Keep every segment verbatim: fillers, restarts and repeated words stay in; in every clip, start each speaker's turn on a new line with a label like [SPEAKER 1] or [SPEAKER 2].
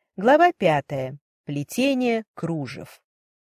[SPEAKER 1] Глава пятая. Плетение кружев.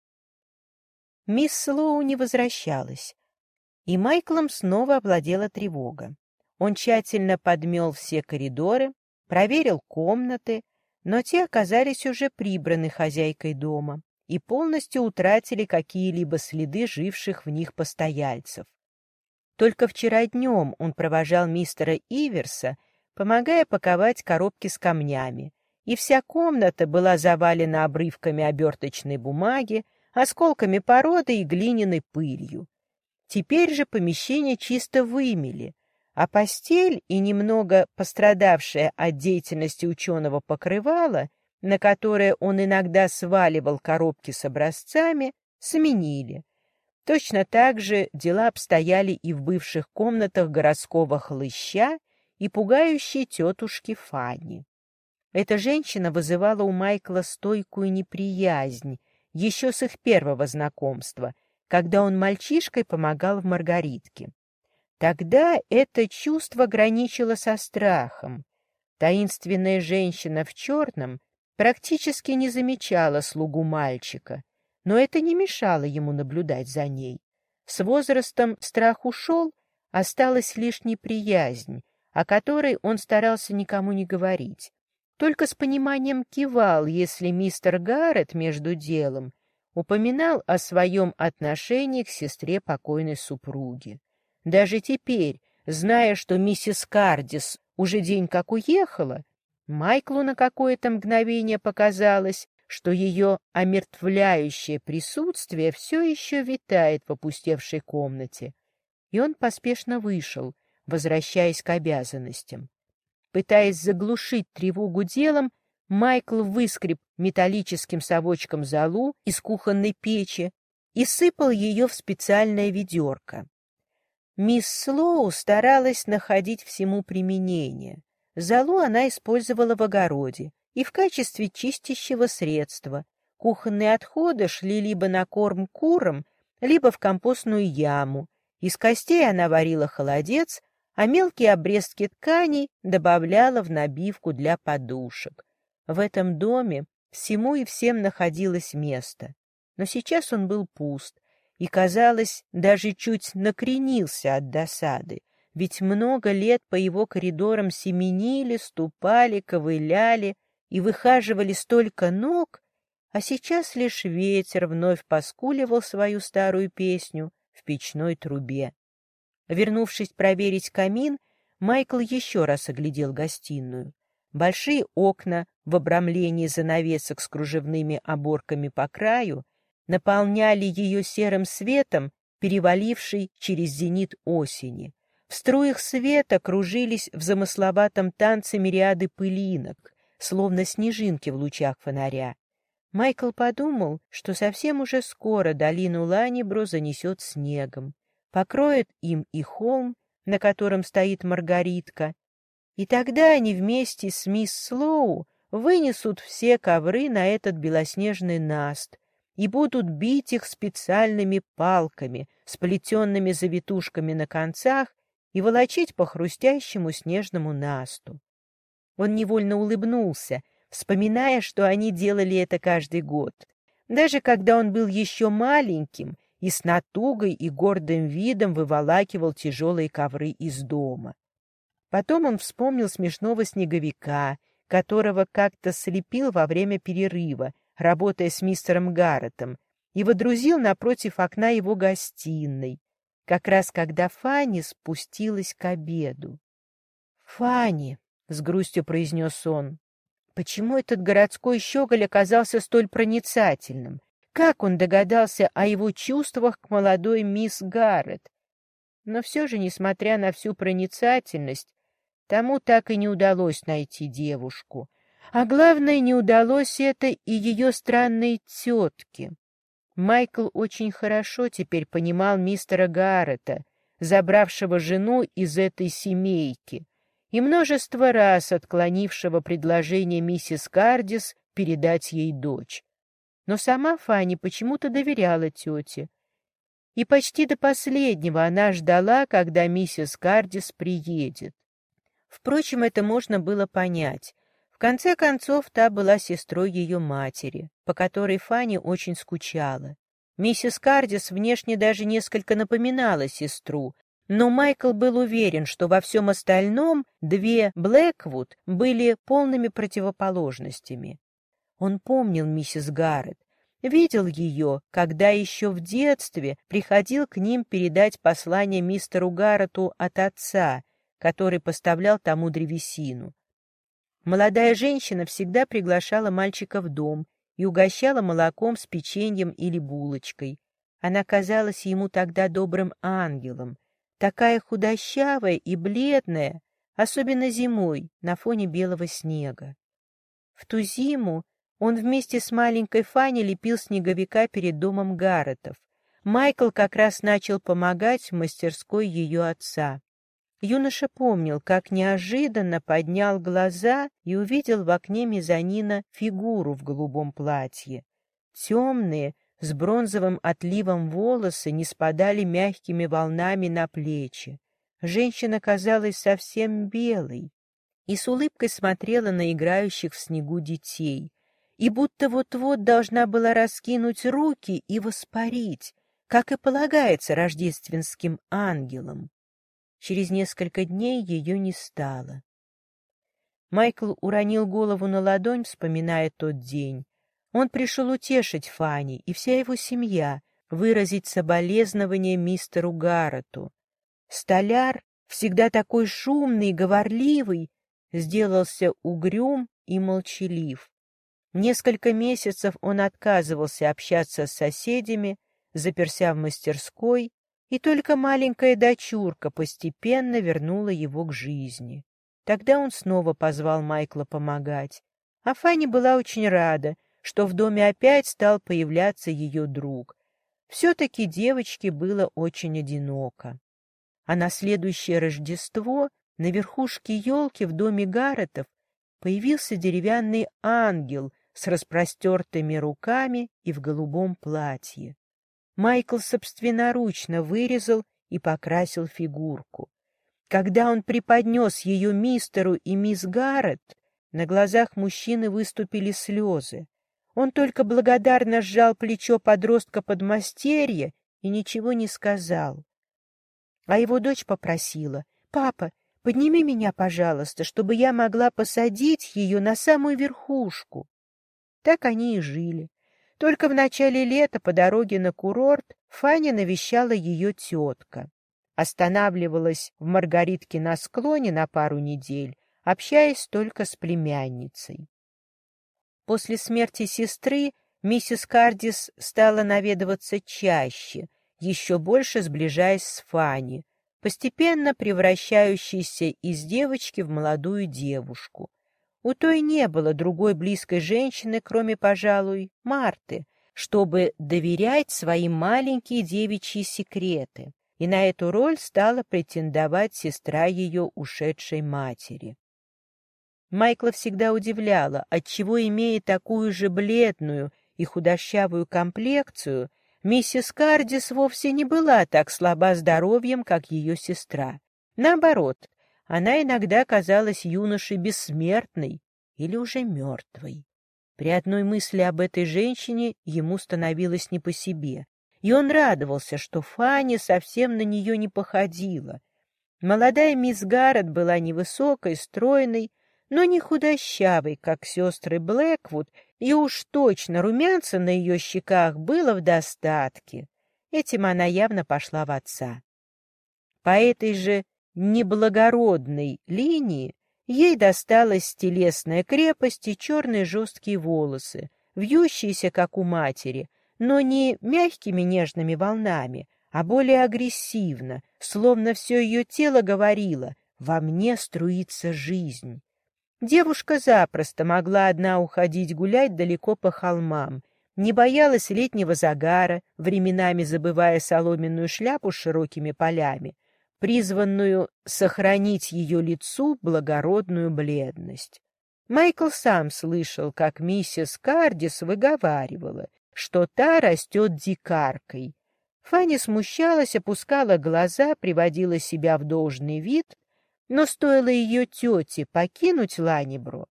[SPEAKER 1] Мисс Слоу не возвращалась, и Майклом снова овладела тревога. Он тщательно подмел все коридоры, проверил комнаты, но те оказались уже прибраны хозяйкой дома и полностью утратили какие-либо следы живших в них постояльцев. Только вчера днем он провожал мистера Иверса, помогая паковать коробки с камнями, и вся комната была завалена обрывками оберточной бумаги, осколками породы и глиняной пылью. Теперь же помещение чисто вымели, а постель и немного пострадавшее от деятельности ученого покрывало, на которое он иногда сваливал коробки с образцами, сменили. Точно так же дела обстояли и в бывших комнатах городского хлыща и пугающей тетушки Фанни. Эта женщина вызывала у Майкла стойкую неприязнь еще с их первого знакомства, когда он мальчишкой помогал в Маргаритке. Тогда это чувство граничило со страхом. Таинственная женщина в черном практически не замечала слугу мальчика, но это не мешало ему наблюдать за ней. С возрастом страх ушел, осталась лишь неприязнь, о которой он старался никому не говорить. Только с пониманием кивал, если мистер Гаррет между делом упоминал о своем отношении к сестре покойной супруги. Даже теперь, зная, что миссис Кардис уже день как уехала, Майклу на какое-то мгновение показалось, что ее омертвляющее присутствие все еще витает в опустевшей комнате, и он поспешно вышел, возвращаясь к обязанностям. Пытаясь заглушить тревогу делом, Майкл выскреб металлическим совочком золу из кухонной печи и сыпал ее в специальное ведерко. Мисс Слоу старалась находить всему применение. Золу она использовала в огороде и в качестве чистящего средства. Кухонные отходы шли либо на корм курам, либо в компостную яму. Из костей она варила холодец, а мелкие обрезки тканей добавляла в набивку для подушек. В этом доме всему и всем находилось место, но сейчас он был пуст и, казалось, даже чуть накренился от досады, ведь много лет по его коридорам семенили, ступали, ковыляли и выхаживали столько ног, а сейчас лишь ветер вновь поскуливал свою старую песню в печной трубе. Вернувшись проверить камин, Майкл еще раз оглядел гостиную. Большие окна в обрамлении занавесок с кружевными оборками по краю наполняли ее серым светом, переваливший через зенит осени. В струях света кружились в замысловатом танце мириады пылинок, словно снежинки в лучах фонаря. Майкл подумал, что совсем уже скоро долину Ланнибро занесет снегом, покроет им и холм, на котором стоит Маргаритка, и тогда они вместе с мисс Слоу вынесут все ковры на этот белоснежный наст и будут бить их специальными палками, сплетенными завитушками на концах, и волочить по хрустящему снежному насту. Он невольно улыбнулся, вспоминая, что они делали это каждый год. Даже когда он был еще маленьким и с натугой и гордым видом выволакивал тяжелые ковры из дома. Потом он вспомнил смешного снеговика, которого как-то слепил во время перерыва, работая с мистером Гарретом, и водрузил напротив окна его гостиной, как раз когда Фанни спустилась к обеду. «Фанни», — с грустью произнес он, — «почему этот городской щеголь оказался столь проницательным? Как он догадался о его чувствах к молодой мисс Гаррет? Но все же, несмотря на всю проницательность, тому так и не удалось найти девушку. А главное, не удалось это и ее странной тетке. Майкл очень хорошо теперь понимал мистера Гаррета, забравшего жену из этой семейки, и множество раз отклонившего предложение миссис Кардис передать ей дочь. Но сама Фанни почему-то доверяла тете, и почти до последнего она ждала, когда миссис Кардис приедет. Впрочем, это можно было понять. В конце концов, та была сестрой ее матери, по которой Фанни очень скучала. Миссис Кардис внешне даже несколько напоминала сестру, но Майкл был уверен, что во всем остальном две Блэквуд были полными противоположностями. Он помнил миссис Гаррет, видел ее, когда еще в детстве приходил к ним передать послание мистеру Гаррету от отца, который поставлял тому древесину. Молодая женщина всегда приглашала мальчика в дом и угощала молоком с печеньем или булочкой. Она казалась ему тогда добрым ангелом, такая худощавая и бледная, особенно зимой на фоне белого снега. В ту зиму он вместе с маленькой Фанни лепил снеговика перед домом Гарретов. Майкл как раз начал помогать в мастерской ее отца. Юноша помнил, как неожиданно поднял глаза и увидел в окне мезонина фигуру в голубом платье. Темные, с бронзовым отливом волосы не спадали мягкими волнами на плечи. Женщина казалась совсем белой и с улыбкой смотрела на играющих в снегу детей, и будто вот-вот должна была раскинуть руки и воспарить, как и полагается рождественским ангелам. Через несколько дней ее не стало. Майкл уронил голову на ладонь, вспоминая тот день. Он пришел утешить Фанни и вся его семья, выразить соболезнование мистеру Гаррету. Столяр, всегда такой шумный и говорливый, сделался угрюм и молчалив. Несколько месяцев он отказывался общаться с соседями, заперся в мастерской, и только маленькая дочурка постепенно вернула его к жизни. Тогда он снова позвал Майкла помогать, а Фанни была очень рада, что в доме опять стал появляться ее друг. Все-таки девочке было очень одиноко. А на следующее Рождество на верхушке елки в доме Гарретов появился деревянный ангел с распростертыми руками и в голубом платье. Майкл собственноручно вырезал и покрасил фигурку. Когда он преподнес ее мистеру и мисс Гаррет, на глазах мужчины выступили слезы. Он только благодарно сжал плечо подростка-подмастерья и ничего не сказал. А его дочь попросила: «Папа, подними меня, пожалуйста, чтобы я могла посадить ее на самую верхушку». Так они и жили. Только в начале лета по дороге на курорт Фанни навещала ее тетка. Останавливалась в Маргаритке на склоне на пару недель, общаясь только с племянницей. После смерти сестры миссис Кардис стала наведываться чаще, еще больше сближаясь с Фанни, постепенно превращающейся из девочки в молодую девушку. У той не было другой близкой женщины, кроме, пожалуй, Марты, чтобы доверять свои маленькие девичьи секреты, и на эту роль стала претендовать сестра ее ушедшей матери. Майкла всегда удивляло, отчего, имея такую же бледную и худощавую комплекцию, миссис Кардис вовсе не была так слаба здоровьем, как ее сестра. Наоборот, она иногда казалась юноше бессмертной или уже мертвой. При одной мысли об этой женщине ему становилось не по себе, и он радовался, что Фанни совсем на нее не походила. Молодая мисс Гаррет была невысокой, стройной, но не худощавой, как сестры Блэквуд, и уж точно румянца на ее щеках было в достатке. Этим она явно пошла в отца. По этой же неблагородной линии ей досталась телесная крепость и черные жесткие волосы, вьющиеся, как у матери, но не мягкими нежными волнами, а более агрессивно, словно все ее тело говорило: «Во мне струится жизнь». Девушка запросто могла одна уходить гулять далеко по холмам, не боялась летнего загара, временами забывая соломенную шляпу с широкими полями, призванную сохранить ее лицу благородную бледность. Майкл сам слышал, как миссис Кардис выговаривала, что та растет дикаркой. Фанни смущалась, опускала глаза, приводила себя в должный вид, но стоило ее тете покинуть Ланнибро,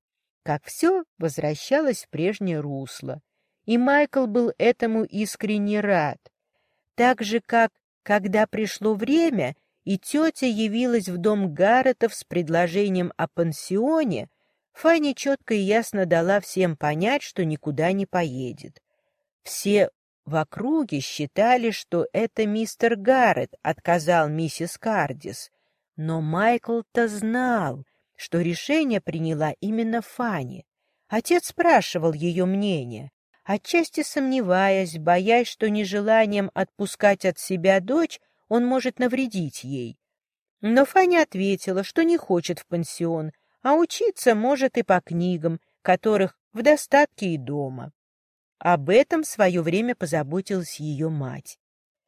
[SPEAKER 1] как все возвращалось в прежнее русло, и Майкл был этому искренне рад. Так же, как, когда пришло время, и тетя явилась в дом Гарретов с предложением о пансионе, Фанни четко и ясно дала всем понять, что никуда не поедет. Все в округе считали, что это мистер Гарретт отказал миссис Кардис, но Майкл-то знал, что решение приняла именно Фанни. Отец спрашивал ее мнение, отчасти сомневаясь, боясь, что нежеланием отпускать от себя дочь он может навредить ей. Но Фанни ответила, что не хочет в пансион, а учиться может и по книгам, которых в достатке и дома. Об этом в свое время позаботилась ее мать.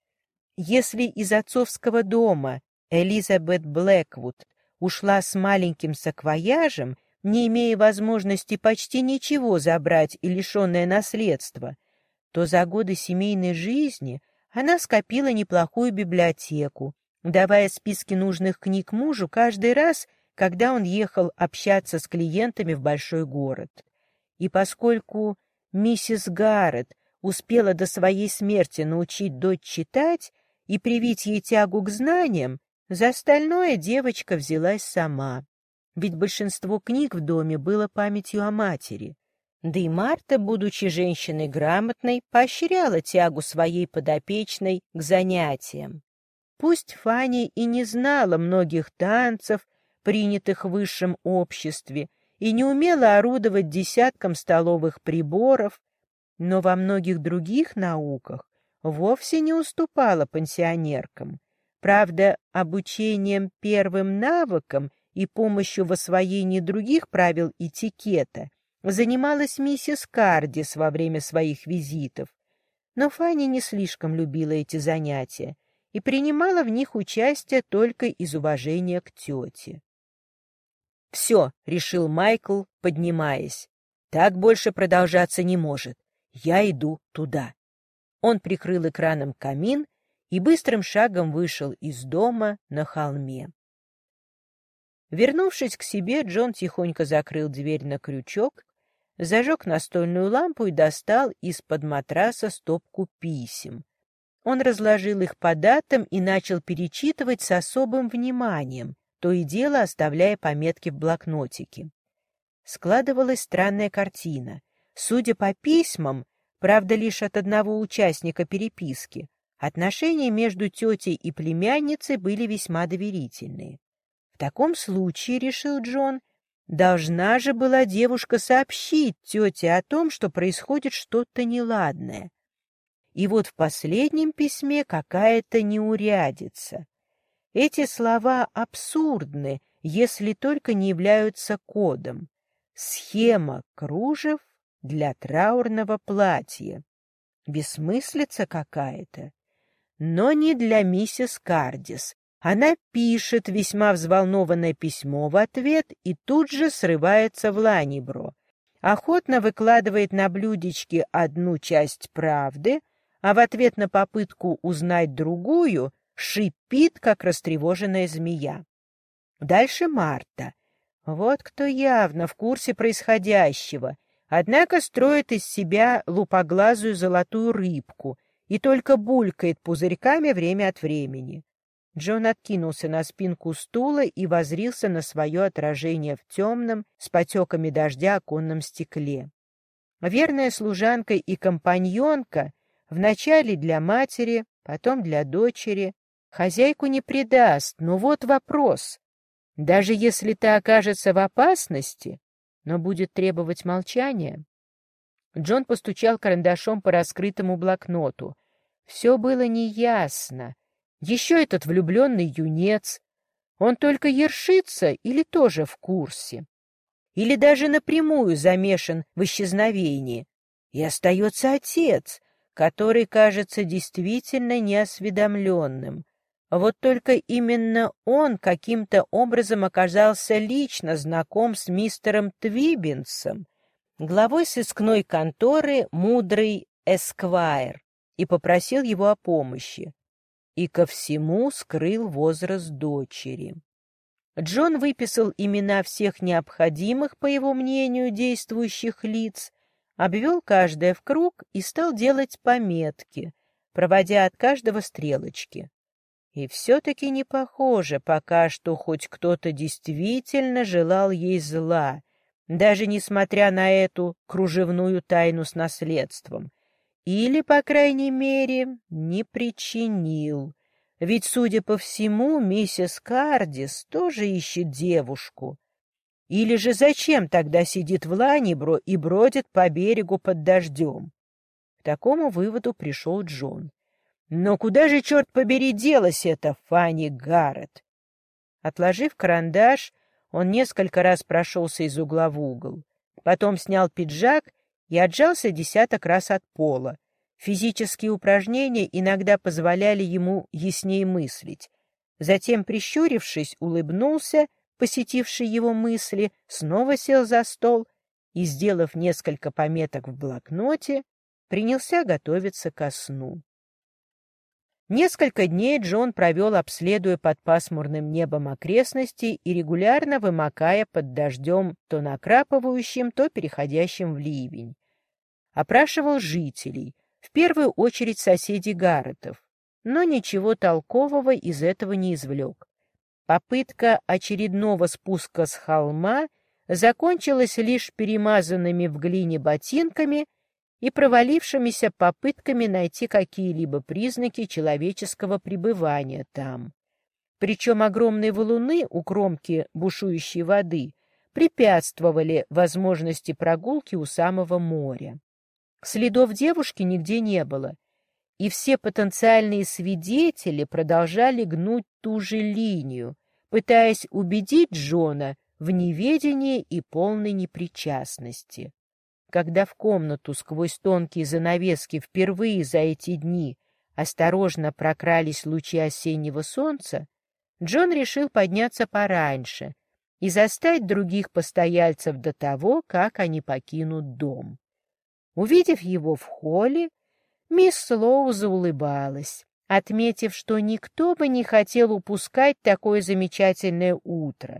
[SPEAKER 1] Если из отцовского дома Элизабет Блэквуд ушла с маленьким саквояжем, не имея возможности почти ничего забрать и лишенная наследства, то за годы семейной жизни она скопила неплохую библиотеку, давая списки нужных книг мужу каждый раз, когда он ехал общаться с клиентами в большой город. И поскольку миссис Гарретт успела до своей смерти научить дочь читать и привить ей тягу к знаниям, за остальное девочка взялась сама. Ведь большинство книг в доме было памятью о матери. Да и Марта, будучи женщиной грамотной, поощряла тягу своей подопечной к занятиям. Пусть Фанни и не знала многих танцев, принятых в высшем обществе, и не умела орудовать десятком столовых приборов, но во многих других науках вовсе не уступала пансионеркам. Правда, обучением первым навыкам и помощью в освоении других правил этикета занималась миссис Кардис во время своих визитов. Но Фанни не слишком любила эти занятия и принимала в них участие только из уважения к тете. «Все», — решил Майкл, поднимаясь, — «так больше продолжаться не может. Я иду туда». Он прикрыл экраном камин и быстрым шагом вышел из дома на холме. Вернувшись к себе, Джон тихонько закрыл дверь на крючок, зажег настольную лампу и достал из-под матраса стопку писем. Он разложил их по датам и начал перечитывать с особым вниманием, то и дело оставляя пометки в блокнотике. Складывалась странная картина. Судя по письмам, правда, лишь от одного участника переписки, отношения между тетей и племянницей были весьма доверительные. В таком случае, решил Джон, должна же была девушка сообщить тете о том, что происходит что-то неладное. И вот в последнем письме какая-то неурядица. Эти слова абсурдны, если только не являются кодом. Схема кружев для траурного платья. Бессмыслица какая-то. Но не для миссис Кардис. Она пишет весьма взволнованное письмо в ответ и тут же срывается в Ланнибро. Охотно выкладывает на блюдечке одну часть правды, а в ответ на попытку узнать другую шипит, как растревоженная змея. Дальше Марта. Вот кто явно в курсе происходящего, однако строит из себя лупоглазую золотую рыбку и только булькает пузырьками время от времени. Джон откинулся на спинку стула и воззрился на свое отражение в темном, с потеками дождя оконном стекле. Верная служанка и компаньонка, вначале для матери, потом для дочери, хозяйку не предаст, но вот вопрос. Даже если та окажется в опасности, но будет требовать молчания. Джон постучал карандашом по раскрытому блокноту. Все было неясно. Еще этот влюбленный юнец. Он только ершится или тоже в курсе? Или даже напрямую замешан в исчезновении? И остается отец, который кажется действительно неосведомленным. Вот только именно он каким-то образом оказался лично знаком с мистером Твиббинсом, главой сыскной конторы «Мудрый Эсквайр», и попросил его о помощи. И ко всему скрыл возраст дочери. Джон выписал имена всех необходимых, по его мнению, действующих лиц, обвел каждое в круг и стал делать пометки, проводя от каждого стрелочки. И все-таки не похоже пока, что хоть кто-то действительно желал ей зла, даже несмотря на эту кружевную тайну с наследством. Или, по крайней мере, не причинил. Ведь, судя по всему, миссис Кардис тоже ищет девушку. Или же зачем тогда сидит в Ланнибро и бродит по берегу под дождем? К такому выводу пришел Джон. Но куда же, черт побери, делась эта Фанни Гаррет? Отложив карандаш, он несколько раз прошелся из угла в угол. Потом снял пиджак и отжался десяток раз от пола. Физические упражнения иногда позволяли ему яснее мыслить. Затем, прищурившись, улыбнулся, посетивший его мысли, снова сел за стол и, сделав несколько пометок в блокноте, принялся готовиться ко сну. Несколько дней Джон провел, обследуя под пасмурным небом окрестности и регулярно вымокая под дождем, то накрапывающим, то переходящим в ливень. Опрашивал жителей, в первую очередь соседей Гарретов, но ничего толкового из этого не извлек. Попытка очередного спуска с холма закончилась лишь перемазанными в глине ботинками и провалившимися попытками найти какие-либо признаки человеческого пребывания там. Причем огромные валуны у кромки бушующей воды препятствовали возможности прогулки у самого моря. Следов девушки нигде не было, и все потенциальные свидетели продолжали гнуть ту же линию, пытаясь убедить Джона в неведении и полной непричастности. Когда в комнату сквозь тонкие занавески впервые за эти дни осторожно прокрались лучи осеннего солнца, Джон решил подняться пораньше и застать других постояльцев до того, как они покинут дом. Увидев его в холле, мисс Слоу заулыбалась, отметив, что никто бы не хотел упускать такое замечательное утро.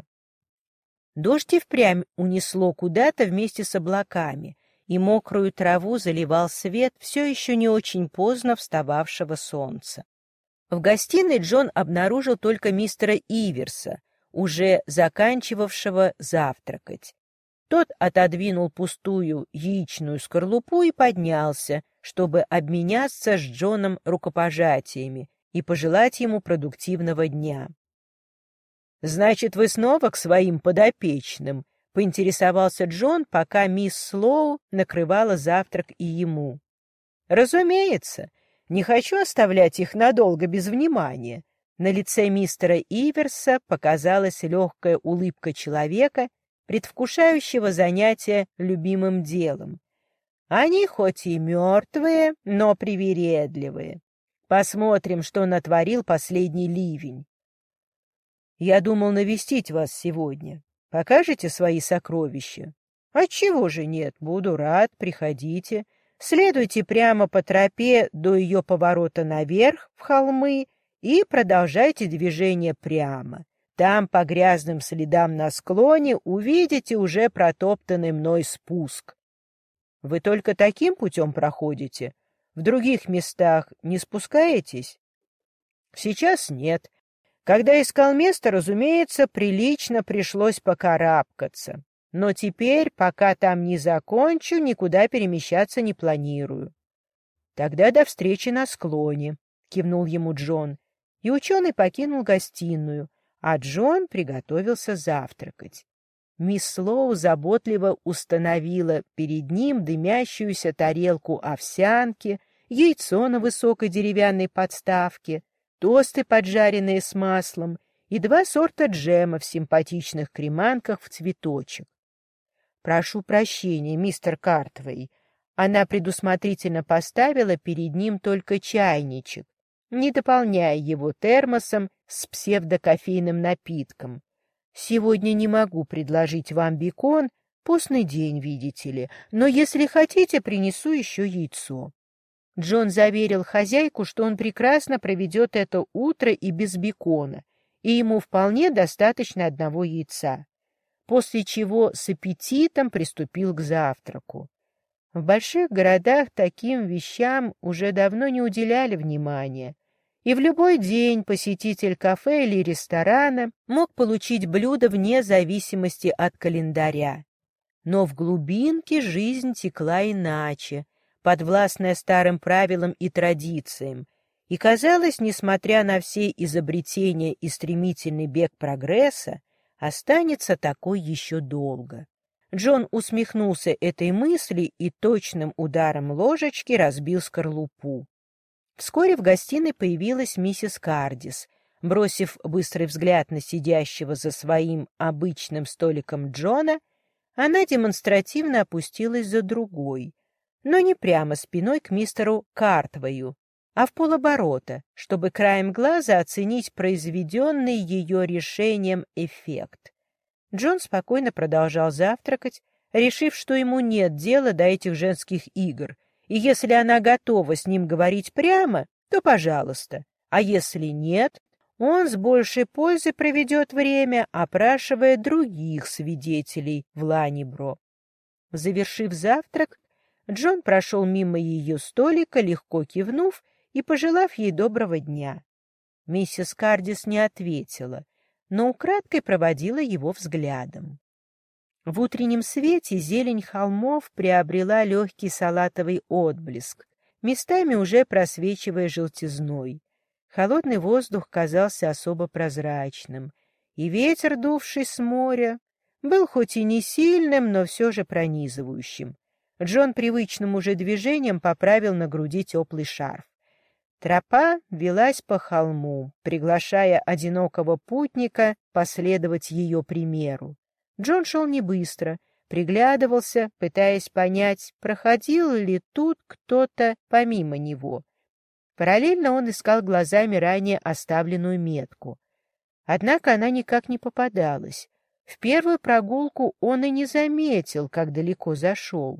[SPEAKER 1] Дождь и впрямь унесло куда-то вместе с облаками, и мокрую траву заливал свет все еще не очень поздно встававшего солнца. В гостиной Джон обнаружил только мистера Иверса, уже заканчивавшего завтракать. Тот отодвинул пустую яичную скорлупу и поднялся, чтобы обменяться с Джоном рукопожатиями и пожелать ему продуктивного дня. — Значит, вы снова к своим подопечным? — поинтересовался Джон, пока мисс Слоу накрывала завтрак и ему. — Разумеется, не хочу оставлять их надолго без внимания. На лице мистера Иверса показалась легкая улыбка человека, предвкушающего занятия любимым делом. Они хоть и мертвые, но привередливые. Посмотрим, что натворил последний ливень. Я думал навестить вас сегодня. Покажете свои сокровища? Отчего же нет, буду рад, приходите. Следуйте прямо по тропе до ее поворота наверх, в холмы, и продолжайте движение прямо. Там, по грязным следам на склоне, увидите уже протоптанный мной спуск. Вы только таким путем проходите? В других местах не спускаетесь? Сейчас нет. Когда искал место, разумеется, прилично пришлось покарабкаться. Но теперь, пока там не закончу, никуда перемещаться не планирую. Тогда до встречи на склоне, — кивнул ему Джон, и ученый покинул гостиную, а Джон приготовился завтракать. Мисс Слоу заботливо установила перед ним дымящуюся тарелку овсянки, яйцо на высокой деревянной подставке, тосты, поджаренные с маслом, и два сорта джема в симпатичных креманках в цветочек. «Прошу прощения, мистер Картвей». Она предусмотрительно поставила перед ним только чайничек, не дополняя его термосом с псевдокофейным напитком. «Сегодня не могу предложить вам бекон, постный день, видите ли, но если хотите, принесу еще яйцо». Джон заверил хозяйку, что он прекрасно проведет это утро и без бекона, и ему вполне достаточно одного яйца, после чего с аппетитом приступил к завтраку. В больших городах таким вещам уже давно не уделяли внимания, и в любой день посетитель кафе или ресторана мог получить блюдо вне зависимости от календаря. Но в глубинке жизнь текла иначе, подвластная старым правилам и традициям, и, казалось, несмотря на все изобретения и стремительный бег прогресса, останется такой еще долго. Джон усмехнулся этой мысли и точным ударом ложечки разбил скорлупу. Вскоре в гостиной появилась миссис Кардис. Бросив быстрый взгляд на сидящего за своим обычным столиком Джона, она демонстративно опустилась за другой, но не прямо спиной к мистеру Картвею, а в полоборота, чтобы краем глаза оценить произведенный ее решением эффект. Джон спокойно продолжал завтракать, решив, что ему нет дела до этих женских игр, и если она готова с ним говорить прямо, то пожалуйста, а если нет, он с большей пользой проведет время, опрашивая других свидетелей в Ланнибро. Завершив завтрак, Джон прошел мимо ее столика, легко кивнув и пожелав ей доброго дня. Миссис Кардис не ответила, но украдкой проводила его взглядом. В утреннем свете зелень холмов приобрела легкий салатовый отблеск, местами уже просвечивая желтизной. Холодный воздух казался особо прозрачным, и ветер, дувший с моря, был хоть и не сильным, но все же пронизывающим. Джон привычным уже движением поправил на груди теплый шарф. Тропа велась по холму, приглашая одинокого путника последовать ее примеру. Джон шел не быстро, приглядывался, пытаясь понять, проходил ли тут кто-то помимо него. Параллельно он искал глазами ранее оставленную метку. Однако она никак не попадалась. В первую прогулку он и не заметил, как далеко зашел.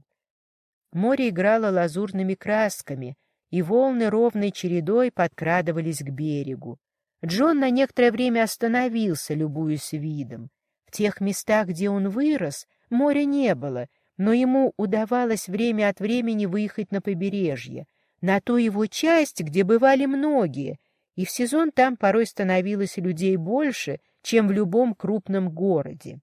[SPEAKER 1] Море играло лазурными красками, и волны ровной чередой подкрадывались к берегу. Джон на некоторое время остановился, любуясь видом. В тех местах, где он вырос, моря не было, но ему удавалось время от времени выехать на побережье, на ту его часть, где бывали многие, и в сезон там порой становилось людей больше, чем в любом крупном городе.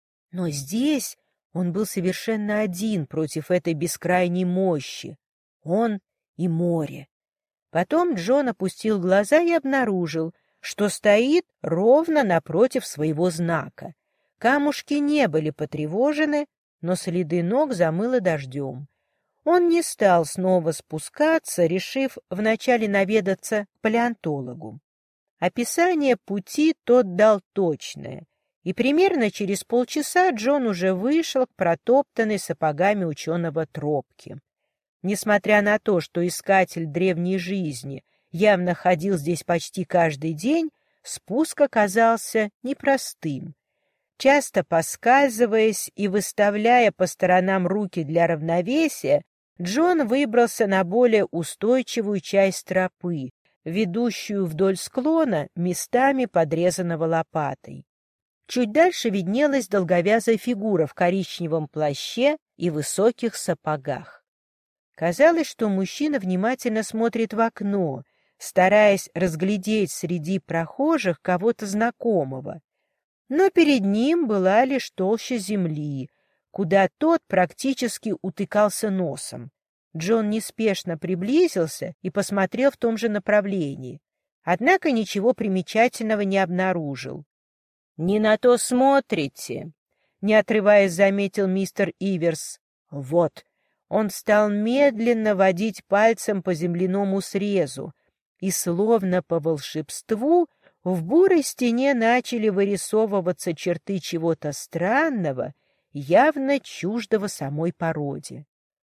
[SPEAKER 1] Но здесь он был совершенно один против этой бескрайней мощи. Он и море. Потом Джон опустил глаза и обнаружил, что стоит ровно напротив своего знака. Камушки не были потревожены, но следы ног замыло дождем. Он не стал снова спускаться, решив вначале наведаться к палеонтологу. Описание пути тот дал точное, и примерно через полчаса Джон уже вышел к протоптанной сапогами ученого тропке. Несмотря на то, что искатель древней жизни явно ходил здесь почти каждый день, спуск оказался непростым. Часто поскальзываясь и выставляя по сторонам руки для равновесия, Джон выбрался на более устойчивую часть тропы, ведущую вдоль склона, местами подрезанного лопатой. Чуть дальше виднелась долговязая фигура в коричневом плаще и высоких сапогах. Казалось, что мужчина внимательно смотрит в окно, стараясь разглядеть среди прохожих кого-то знакомого. Но перед ним была лишь толща земли, куда тот практически утыкался носом. Джон неспешно приблизился и посмотрел в том же направлении, однако ничего примечательного не обнаружил. — Не на то смотрите, — не отрываясь, заметил мистер Иверс. — Вот. Он стал медленно водить пальцем по земляному срезу, и, словно по волшебству, в бурой стене начали вырисовываться черты чего-то странного, явно чуждого самой породе.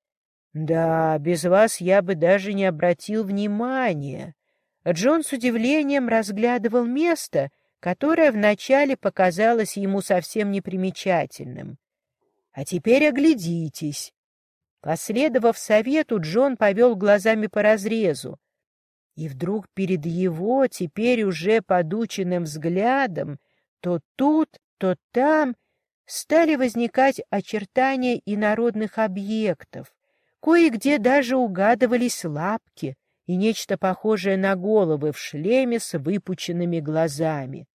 [SPEAKER 1] «Да, без вас я бы даже не обратил внимания». Джон с удивлением разглядывал место, которое вначале показалось ему совсем непримечательным. «А теперь оглядитесь». Последовав совету, Джон повел глазами по разрезу. И вдруг перед его, теперь уже подученным взглядом, то тут, то там стали возникать очертания инородных объектов, кое-где даже угадывались лапки и нечто похожее на головы в шлеме с выпученными глазами.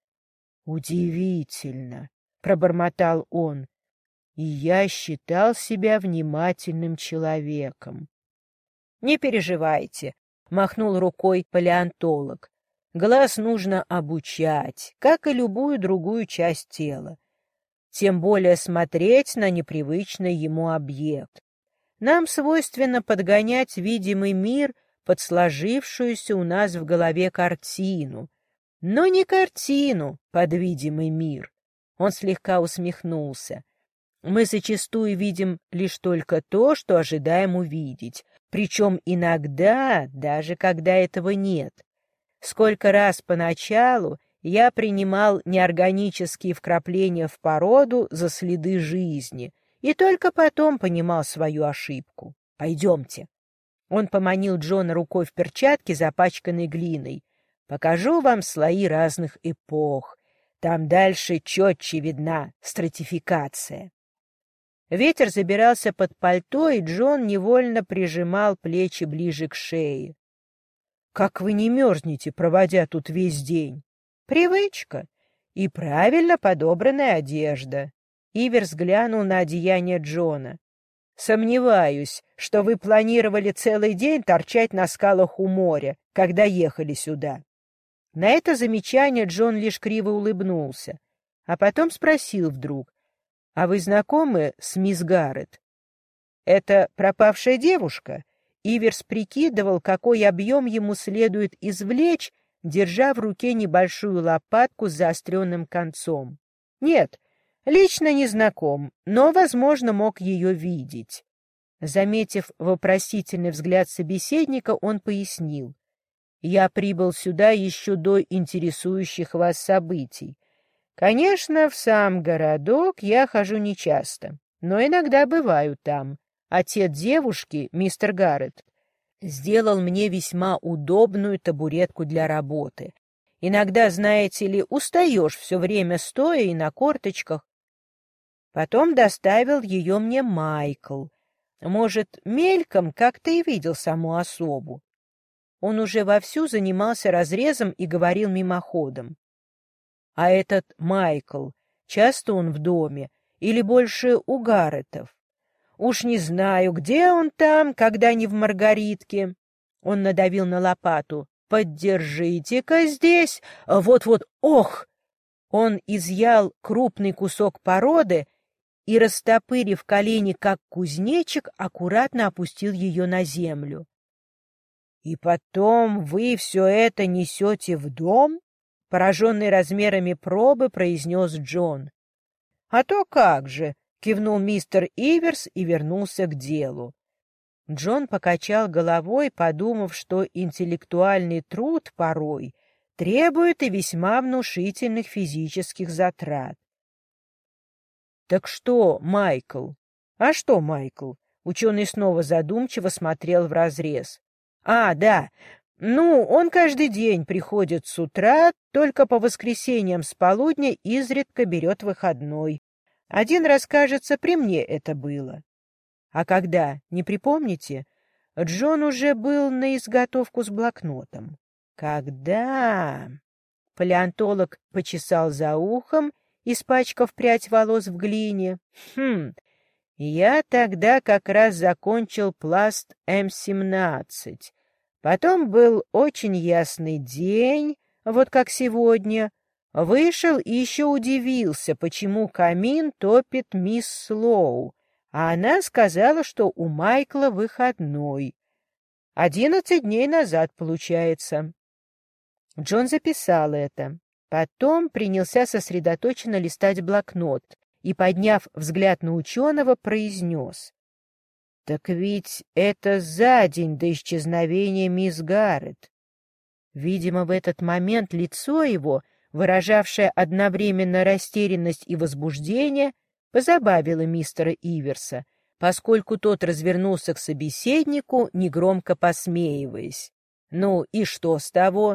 [SPEAKER 1] «Удивительно!» — пробормотал он. «И я считал себя внимательным человеком». «Не переживайте», — махнул рукой палеонтолог. «Глаз нужно обучать, как и любую другую часть тела. Тем более смотреть на непривычный ему объект. Нам свойственно подгонять видимый мир под сложившуюся у нас в голове картину, но не картину под видимый мир». Он слегка усмехнулся. «Мы зачастую видим лишь только то, что ожидаем увидеть, причем иногда, даже когда этого нет. Сколько раз поначалу я принимал неорганические вкрапления в породу за следы жизни и только потом понимал свою ошибку. Пойдемте». Он поманил Джона рукой в перчатке, запачканной глиной. «Покажу вам слои разных эпох. Там дальше четче видна стратификация». Ветер забирался под пальто, и Джон невольно прижимал плечи ближе к шее. «Как вы не мерзнете, проводя тут весь день?» «Привычка и правильно подобранная одежда». Иверс глянул на одеяние Джона. «Сомневаюсь, что вы планировали целый день торчать на скалах у моря, когда ехали сюда». На это замечание Джон лишь криво улыбнулся, а потом спросил вдруг: «А вы знакомы с мисс Гаррет?» «Это пропавшая девушка?» Иверс прикидывал, какой объем ему следует извлечь, держа в руке небольшую лопатку с заостренным концом. «Нет, лично не знаком, но, возможно, мог ее видеть». Заметив вопросительный взгляд собеседника, он пояснил: «Я прибыл сюда еще до интересующих вас событий. Конечно, в сам городок я хожу нечасто, но иногда бываю там. Отец девушки, мистер Гаррет, сделал мне весьма удобную табуретку для работы. Иногда, знаете ли, устаешь все время стоя и на корточках. Потом доставил ее мне Майкл. Может, мельком как-то и видел саму особу». Он уже вовсю занимался разрезом и говорил мимоходом. «А этот Майкл, часто он в доме или больше у Гарретов? Уж не знаю, где он там, когда не в Маргаритке». Он надавил на лопату. «Поддержите-ка здесь! Вот-вот, ох!» Он изъял крупный кусок породы и, растопырив колени, как кузнечик, аккуратно опустил ее на землю. «И потом вы все это несете в дом?» — пораженный размерами пробы, произнес Джон. «А то как же!» — кивнул мистер Иверс и вернулся к делу. Джон покачал головой, подумав, что интеллектуальный труд порой требует и весьма внушительных физических затрат. «Так что, Майкл?» «А что, Майкл?» Ученый снова задумчиво смотрел вразрез. «А, да. Ну, он каждый день приходит с утра, только по воскресеньям с полудня изредка берет выходной. Один раз, кажется, при мне это было». «А когда, не припомните?» Джон уже был на изготовку с блокнотом. «Когда?» Палеонтолог почесал за ухом, испачкав прядь волос в глине. «Хм, я тогда как раз закончил пласт эм семнадцать. Потом был очень ясный день, вот как сегодня. Вышел и еще удивился, почему камин топит мисс Слоу, а она сказала, что у Майкла выходной. Одиннадцать дней назад, получается». Джон записал это. Потом принялся сосредоточенно листать блокнот и, подняв взгляд на ученого, произнес: «Так ведь это за день до исчезновения мисс Гаррет». Видимо, в этот момент лицо его, выражавшее одновременно растерянность и возбуждение, позабавило мистера Иверса, поскольку тот развернулся к собеседнику, негромко посмеиваясь. Ну и что с того?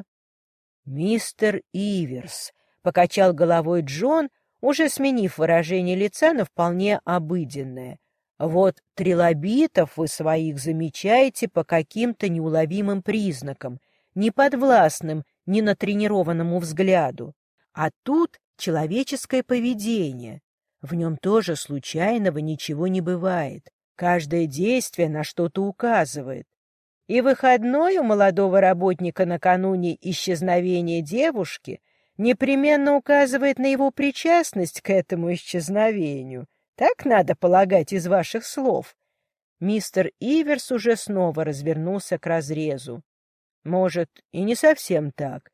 [SPEAKER 1] Мистер Иверс, — покачал головой Джон, уже сменив выражение лица на вполне обыденное. Вот трилобитов вы своих замечаете по каким-то неуловимым признакам, неподвластным ни натренированному взгляду. А тут человеческое поведение. В нем тоже случайного ничего не бывает. Каждое действие на что-то указывает. И выходной у молодого работника накануне исчезновения девушки непременно указывает на его причастность к этому исчезновению. Так надо полагать из ваших слов. Мистер Иверс уже снова развернулся к разрезу. Может, и не совсем так.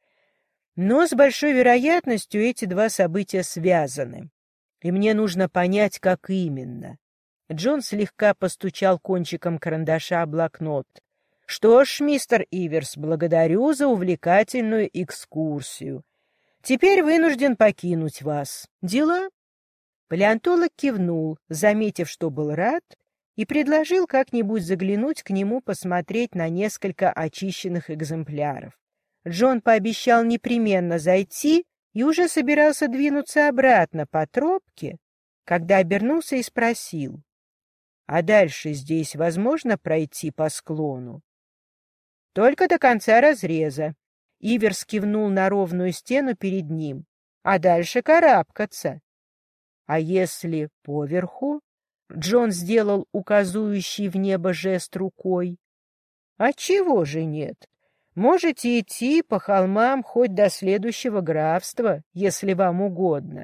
[SPEAKER 1] Но с большой вероятностью эти два события связаны. И мне нужно понять, как именно. Джон слегка постучал кончиком карандаша о блокнот. Что ж, мистер Иверс, благодарю за увлекательную экскурсию. Теперь вынужден покинуть вас. Дела? Палеонтолог кивнул, заметив, что был рад, и предложил как-нибудь заглянуть к нему посмотреть на несколько очищенных экземпляров. Джон пообещал непременно зайти и уже собирался двинуться обратно по тропке, когда обернулся и спросил: «А дальше здесь возможно пройти по склону?» «Только до конца разреза». Иверс кивнул на ровную стену перед ним. «А дальше карабкаться». «А если поверху?» Джон сделал указующий в небо жест рукой. «Отчего же нет? Можете идти по холмам хоть до следующего графства, если вам угодно».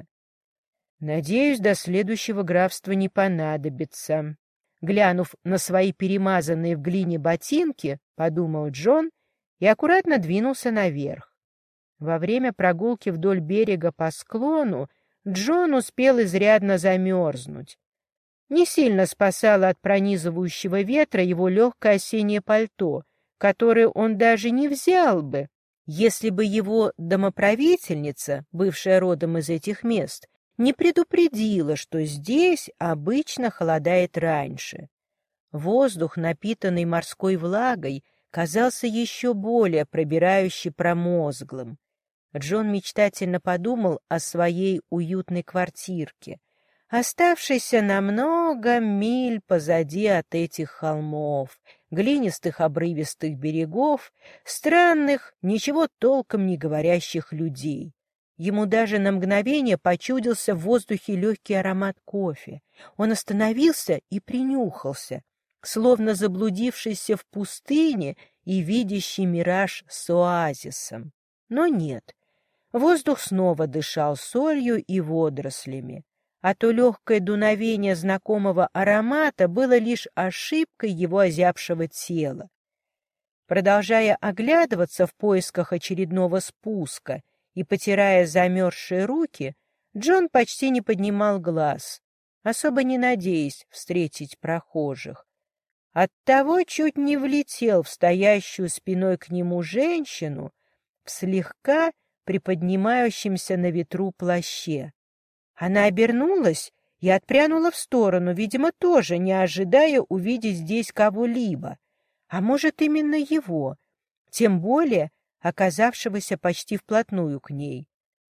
[SPEAKER 1] «Надеюсь, до следующего графства не понадобится». Глянув на свои перемазанные в глине ботинки, подумал Джон и аккуратно двинулся наверх. Во время прогулки вдоль берега по склону Джон успел изрядно замерзнуть. Не сильно спасало от пронизывающего ветра его легкое осеннее пальто, которое он даже не взял бы, если бы его домоправительница, бывшая родом из этих мест, не предупредила, что здесь обычно холодает раньше. Воздух, напитанный морской влагой, казался еще более пробирающе промозглым. Джон мечтательно подумал о своей уютной квартирке, оставшейся на много миль позади от этих холмов, глинистых обрывистых берегов, странных, ничего толком не говорящих людей. Ему даже на мгновение почудился в воздухе легкий аромат кофе. Он остановился и принюхался, словно заблудившийся в пустыне и видящий мираж с оазисом. Но нет, воздух снова дышал солью и водорослями, а то легкое дуновение знакомого аромата было лишь ошибкой его озябшего тела. Продолжая оглядываться в поисках очередного спуска и потирая замерзшие руки, Джон почти не поднимал глаз, особо не надеясь встретить прохожих. Оттого чуть не влетел в стоящую спиной к нему женщину в слегка приподнимающемся на ветру плаще. Она обернулась и отпрянула в сторону, видимо, тоже не ожидая увидеть здесь кого-либо, а может, именно его, тем более оказавшегося почти вплотную к ней.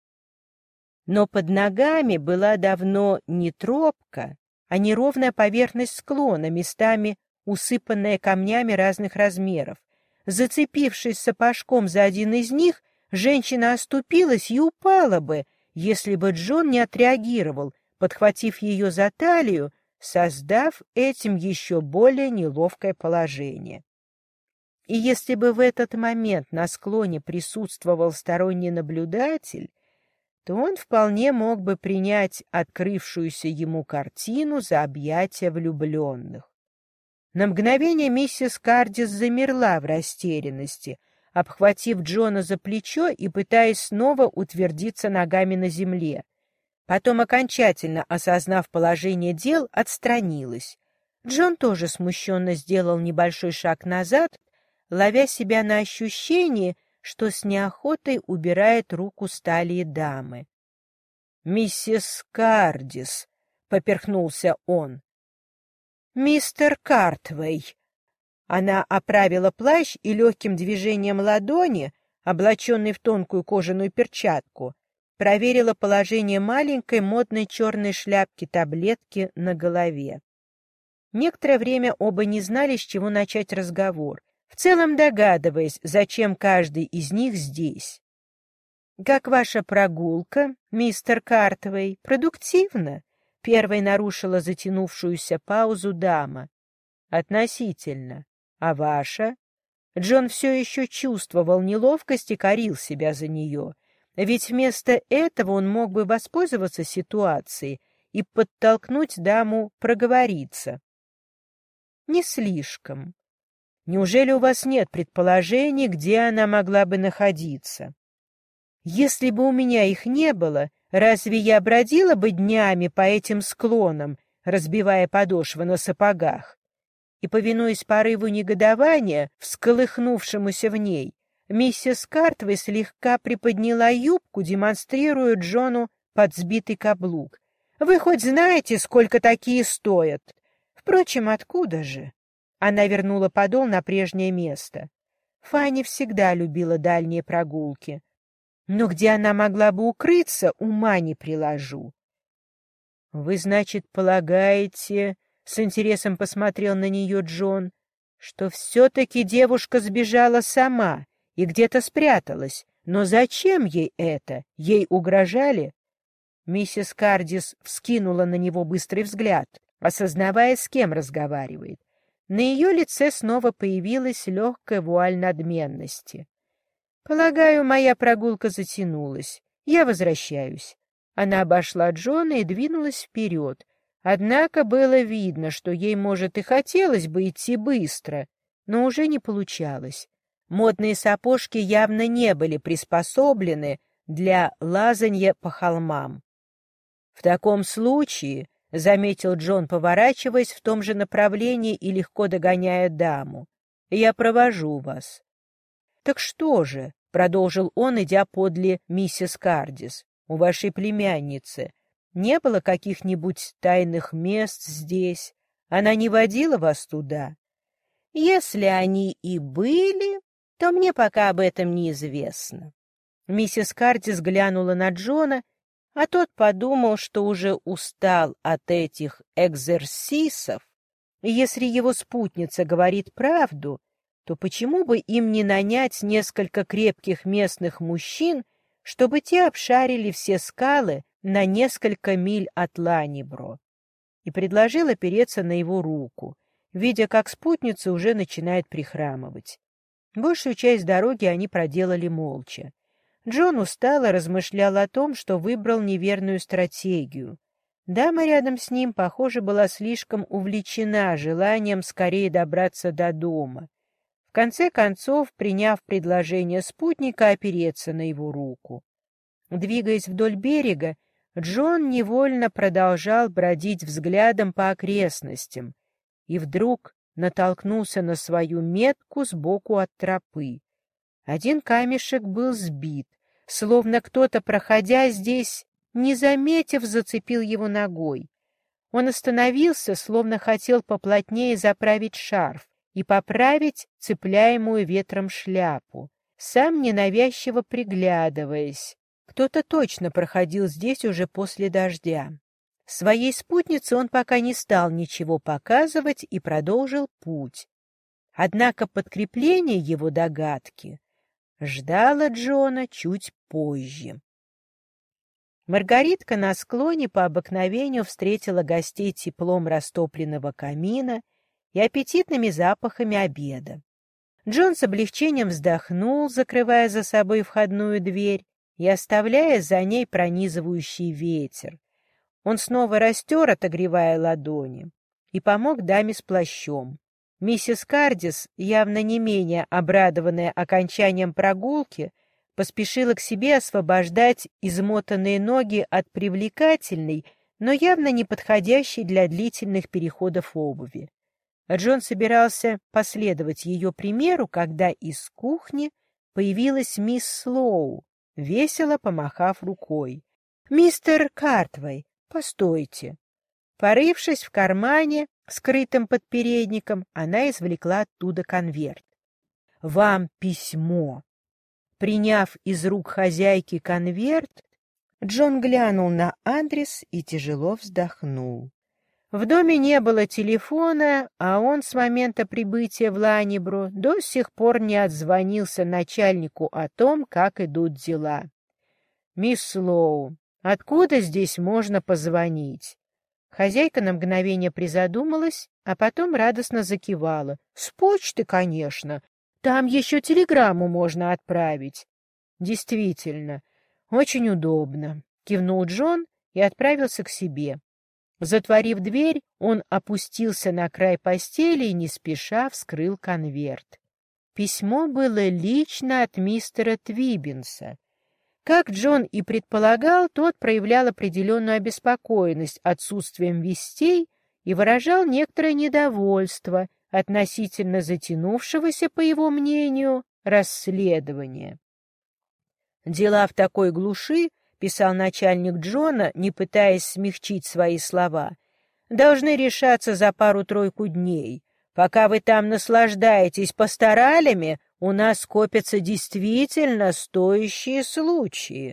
[SPEAKER 1] Но под ногами была давно не тропка, а неровная поверхность склона, местами усыпанная камнями разных размеров. Зацепившись сапожком за один из них, женщина оступилась и упала бы, если бы Джон не отреагировал, подхватив ее за талию, создав этим еще более неловкое положение. И если бы в этот момент на склоне присутствовал сторонний наблюдатель, то он вполне мог бы принять открывшуюся ему картину за объятия влюбленных. На мгновение миссис Кардис замерла в растерянности, обхватив Джона за плечо и пытаясь снова утвердиться ногами на земле. Потом, окончательно осознав положение дел, отстранилась. Джон тоже смущенно сделал небольшой шаг назад, ловя себя на ощущении, что с неохотой убирает руку с талии дамы. «Миссис Кардис», — поперхнулся он. «Мистер Картвей». Она оправила плащ и легким движением ладони, облаченной в тонкую кожаную перчатку, проверила положение маленькой модной черной шляпки-таблетки на голове. Некоторое время оба не знали, с чего начать разговор, в целом догадываясь, зачем каждый из них здесь. «Как ваша прогулка, мистер Картвей? Продуктивно?» — первой нарушила затянувшуюся паузу дама. «Относительно. А ваша?» Джон все еще чувствовал неловкость и корил себя за нее, ведь вместо этого он мог бы воспользоваться ситуацией и подтолкнуть даму проговориться. «Не слишком. Неужели у вас нет предположений, где она могла бы находиться? Если бы у меня их не было, разве я бродила бы днями по этим склонам, разбивая подошвы на сапогах?» И, повинуясь порыву негодования, всколыхнувшемуся в ней, миссис Картвей слегка приподняла юбку, демонстрируя Джону подсбитый каблук. «Вы хоть знаете, сколько такие стоят? Впрочем, откуда же?» Она вернула подол на прежнее место. Фанни всегда любила дальние прогулки. Но где она могла бы укрыться, ума не приложу. — Вы, значит, полагаете, — с интересом посмотрел на нее Джон, — что все-таки девушка сбежала сама и где-то спряталась. Но зачем ей это? Ей угрожали? Миссис Кардис вскинула на него быстрый взгляд, осознавая, с кем разговаривает. На ее лице снова появилась легкая вуаль надменности. «Полагаю, моя прогулка затянулась. Я возвращаюсь». Она обошла Джона и двинулась вперед. Однако было видно, что ей, может, и хотелось бы идти быстро, но уже не получалось. Модные сапожки явно не были приспособлены для лазанья по холмам. «В таком случае», — заметил Джон, поворачиваясь в том же направлении и легко догоняя даму, — «я провожу вас». «Так что же?» — продолжил он, идя подле миссис Кардис. «У вашей племянницы не было каких-нибудь тайных мест здесь? Она не водила вас туда?» «Если они и были, то мне пока об этом неизвестно». Миссис Кардис глянула на Джона, а тот подумал, что уже устал от этих экзерсисов, и если его спутница говорит правду, то почему бы им не нанять несколько крепких местных мужчин, чтобы те обшарили все скалы на несколько миль от Ланнибро? И предложил опереться на его руку, видя, как спутница уже начинает прихрамывать. Большую часть дороги они проделали молча. Джон устало размышлял о том, что выбрал неверную стратегию. Дама рядом с ним, похоже, была слишком увлечена желанием скорее добраться до дома. В конце концов, приняв предложение спутника опереться на его руку. Двигаясь вдоль берега, Джон невольно продолжал бродить взглядом по окрестностям и вдруг натолкнулся на свою метку сбоку от тропы. Один камешек был сбит, словно кто-то, проходя здесь, не заметив, зацепил его ногой. Он остановился, словно хотел поплотнее заправить шарф и поправить цепляемую ветром шляпу, сам ненавязчиво приглядываясь. Кто-то точно проходил здесь уже после дождя. Своей спутнице он пока не стал ничего показывать и продолжил путь. Однако подкрепление его догадки ждало Джона чуть позже. Маргаритка на склоне по обыкновению встретила гостей теплом растопленного камина и аппетитными запахами обеда. Джон с облегчением вздохнул, закрывая за собой входную дверь и оставляя за ней пронизывающий ветер. Он снова растер, отогревая ладони, и помог даме с плащом. Миссис Кардис, явно не менее обрадованная окончанием прогулки, поспешила к себе освобождать измотанные ноги от привлекательной, но явно не подходящей для длительных переходов обуви. Джон собирался последовать ее примеру, когда из кухни появилась мисс Слоу, весело помахав рукой. «Мистер Картвей, постойте!» Порывшись в кармане, скрытым под передником, она извлекла оттуда конверт. «Вам письмо». Приняв из рук хозяйки конверт, Джон глянул на адрес и тяжело вздохнул. В доме не было телефона, а он с момента прибытия в Ланнибру до сих пор не отзвонился начальнику о том, как идут дела. «Мисс Слоу, откуда здесь можно позвонить?» Хозяйка на мгновение призадумалась, а потом радостно закивала. «С почты, конечно. Там еще телеграмму можно отправить». «Действительно, очень удобно», — кивнул Джон и отправился к себе. Затворив дверь, он опустился на край постели и не спеша вскрыл конверт. Письмо было лично от мистера Твиббинса. Как Джон и предполагал, тот проявлял определенную обеспокоенность отсутствием вестей и выражал некоторое недовольство относительно затянувшегося, по его мнению, расследования. «Дела в такой глуши, — писал начальник Джона, не пытаясь смягчить свои слова, — должны решаться за пару-тройку дней. Пока вы там наслаждаетесь пасторалями, у нас копятся действительно стоящие случаи».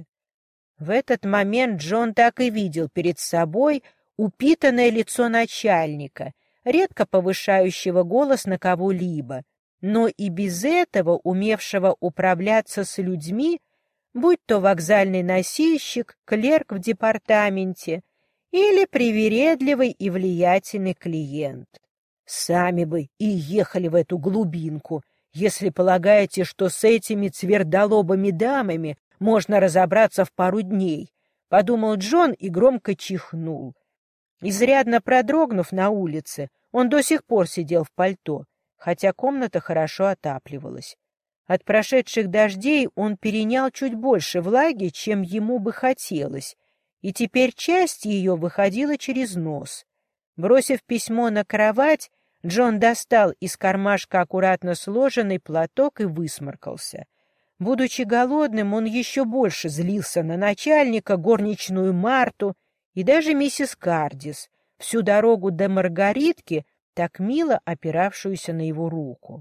[SPEAKER 1] В этот момент Джон так и видел перед собой упитанное лицо начальника, редко повышающего голос на кого-либо, но и без этого умевшего управляться с людьми, будь то вокзальный носильщик, клерк в департаменте или привередливый и влиятельный клиент. Сами бы и ехали в эту глубинку, если полагаете, что с этими твердолобыми дамами можно разобраться в пару дней, — подумал Джон и громко чихнул. Изрядно продрогнув на улице, он до сих пор сидел в пальто, хотя комната хорошо отапливалась. От прошедших дождей он перенял чуть больше влаги, чем ему бы хотелось, и теперь часть ее выходила через нос. Бросив письмо на кровать, Джон достал из кармашка аккуратно сложенный платок и высморкался. Будучи голодным, он еще больше злился на начальника, горничную Марту и даже миссис Кардис, всю дорогу до Маргаритки, так мило опиравшуюся на его руку.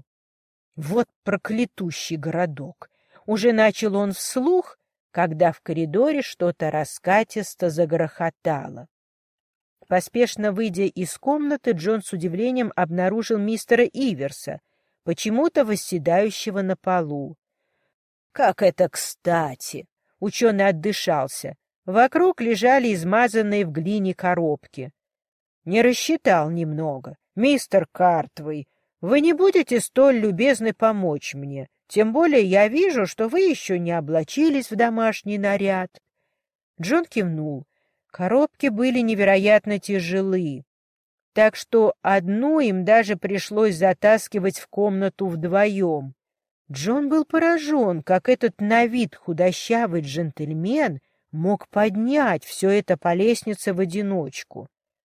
[SPEAKER 1] Вот проклятущий городок! Уже начал он вслух, когда в коридоре что-то раскатисто загрохотало. Поспешно выйдя из комнаты, Джон с удивлением обнаружил мистера Иверса, почему-то восседающего на полу. «Как это кстати!» — ученый отдышался. Вокруг лежали измазанные в глине коробки. «Не рассчитал немного. Мистер Картвей, вы не будете столь любезны помочь мне, тем более я вижу, что вы еще не облачились в домашний наряд». Джон кивнул. Коробки были невероятно тяжелы, так что одну им даже пришлось затаскивать в комнату вдвоем. Джон был поражен, как этот на вид худощавый джентльмен мог поднять все это по лестнице в одиночку.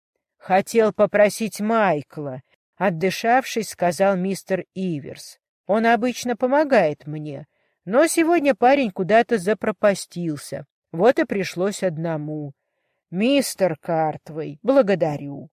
[SPEAKER 1] «Хотел попросить Майкла», — отдышавшись, сказал мистер Иверс. «Он обычно помогает мне, но сегодня парень куда-то запропастился, вот и пришлось одному. Мистер Картвей, благодарю».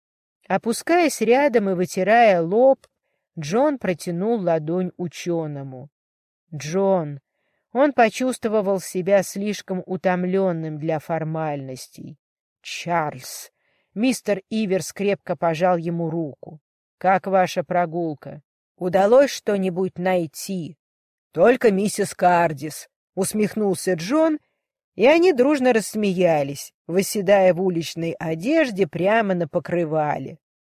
[SPEAKER 1] Опускаясь рядом и вытирая лоб, Джон протянул ладонь ученому. «Джон». Он почувствовал себя слишком утомленным для формальностей. «Чарльз». Мистер Иверс крепко пожал ему руку. «Как ваша прогулка? Удалось что-нибудь найти?» «Только миссис Кардис», — усмехнулся Джон, и они дружно рассмеялись, восседая в уличной одежде прямо на покрывале.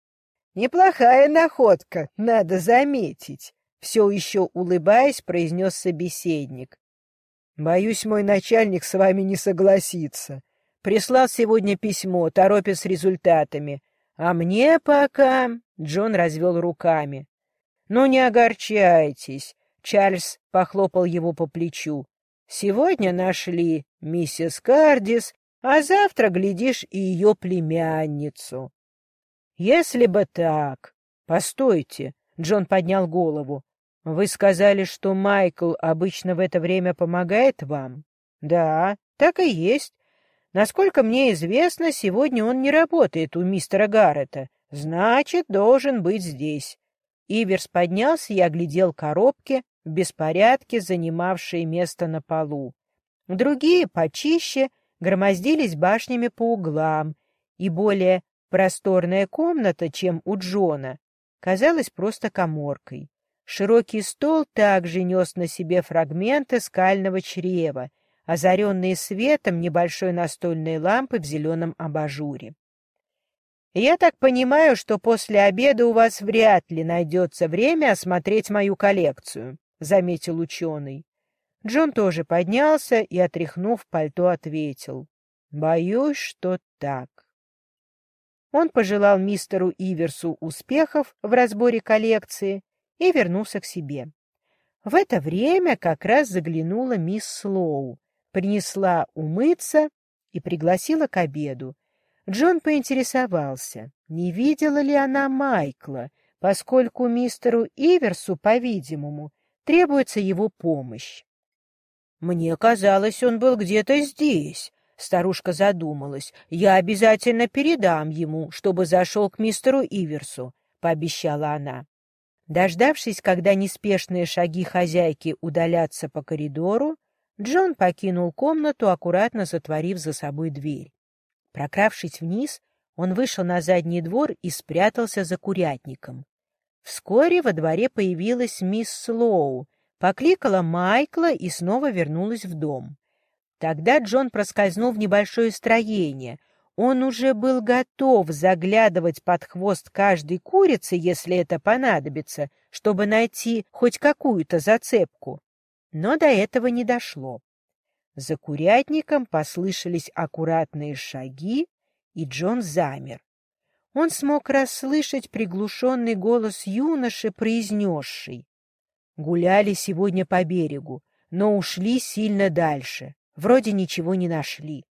[SPEAKER 1] «Неплохая находка, надо заметить», — все еще улыбаясь, произнес собеседник. «Боюсь, мой начальник с вами не согласится. Прислал сегодня письмо, торопясь с результатами. А мне пока...» — Джон развел руками. «Ну, не огорчайтесь», — Чарльз похлопал его по плечу. «Сегодня нашли миссис Кардис, а завтра, глядишь, и ее племянницу». «Если бы так...» «Постойте», — Джон поднял голову. «Вы сказали, что Майкл обычно в это время помогает вам?» «Да, так и есть. Насколько мне известно, сегодня он не работает у мистера Гаррета. Значит, должен быть здесь. Иверс поднялся и оглядел коробки, в беспорядке занимавшие место на полу. Другие, почище, громоздились башнями по углам, и более просторная комната, чем у Джона, казалась просто каморкой. Широкий стол также нес на себе фрагменты скального чрева, озаренные светом небольшой настольной лампы в зеленом абажуре. «Я так понимаю, что после обеда у вас вряд ли найдется время осмотреть мою коллекцию», — заметил ученый. Джон тоже поднялся и, отряхнув пальто, ответил: «Боюсь, что так». Он пожелал мистеру Иверсу успехов в разборе коллекции и вернулся к себе. В это время как раз заглянула мисс Слоу, принесла умыться и пригласила к обеду. Джон поинтересовался, не видела ли она Майкла, поскольку мистеру Иверсу, по-видимому, требуется его помощь. «Мне казалось, он был где-то здесь», — старушка задумалась. «Я обязательно передам ему, чтобы зашел к мистеру Иверсу», — пообещала она. Дождавшись, когда неспешные шаги хозяйки удалятся по коридору, Джон покинул комнату, аккуратно затворив за собой дверь. Прокравшись вниз, он вышел на задний двор и спрятался за курятником. Вскоре во дворе появилась мисс Слоу, покликала Майкла и снова вернулась в дом. Тогда Джон проскользнул в небольшое строение. Он уже был готов заглядывать под хвост каждой курицы, если это понадобится, чтобы найти хоть какую-то зацепку. Но до этого не дошло. За курятником послышались аккуратные шаги, и Джон замер. Он смог расслышать приглушенный голос юноши, произнесший: «Гуляли сегодня по берегу, но ушли сильно дальше. Вроде ничего не нашли».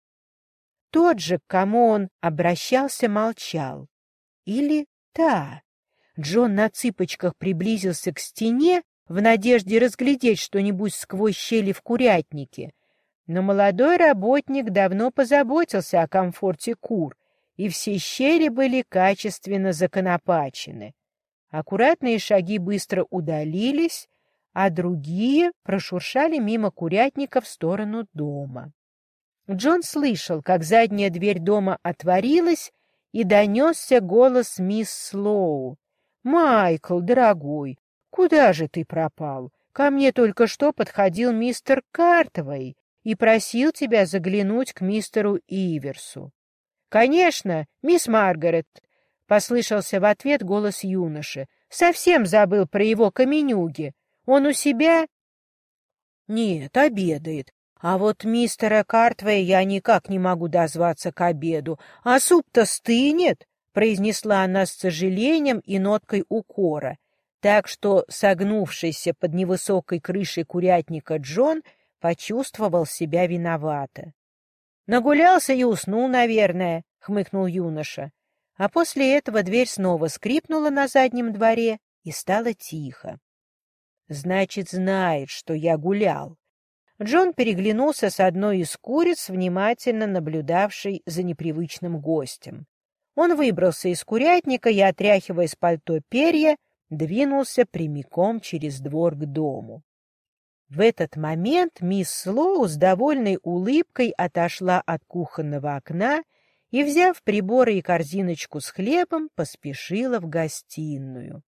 [SPEAKER 1] Тот же, к кому он обращался, молчал. Или та. Джон на цыпочках приблизился к стене в надежде разглядеть что-нибудь сквозь щели в курятнике. Но молодой работник давно позаботился о комфорте кур, и все щели были качественно законопачены. Аккуратные шаги быстро удалились, а другие прошуршали мимо курятника в сторону дома. Джон слышал, как задняя дверь дома отворилась, и донесся голос мисс Слоу. «Майкл, дорогой, куда же ты пропал? Ко мне только что подходил мистер Картвей и просил тебя заглянуть к мистеру Иверсу». «Конечно, мисс Маргарет», — послышался в ответ голос юноши. «Совсем забыл про его каменюги. Он у себя?» «Нет, обедает. А вот мистера Картвея я никак не могу дозваться к обеду. А суп-то стынет», — произнесла она с сожалением и ноткой укора, так что согнувшийся под невысокой крышей курятника Джон почувствовал себя виновато. «Нагулялся и уснул, наверное», — хмыкнул юноша. А после этого дверь снова скрипнула на заднем дворе, и стало тихо. «Значит, знает, что я гулял». Джон переглянулся с одной из куриц, внимательно наблюдавшей за непривычным гостем. Он выбрался из курятника и, отряхивая с пальто перья, двинулся прямиком через двор к дому. В этот момент мисс Слоу с довольной улыбкой отошла от кухонного окна и, взяв приборы и корзиночку с хлебом, поспешила в гостиную.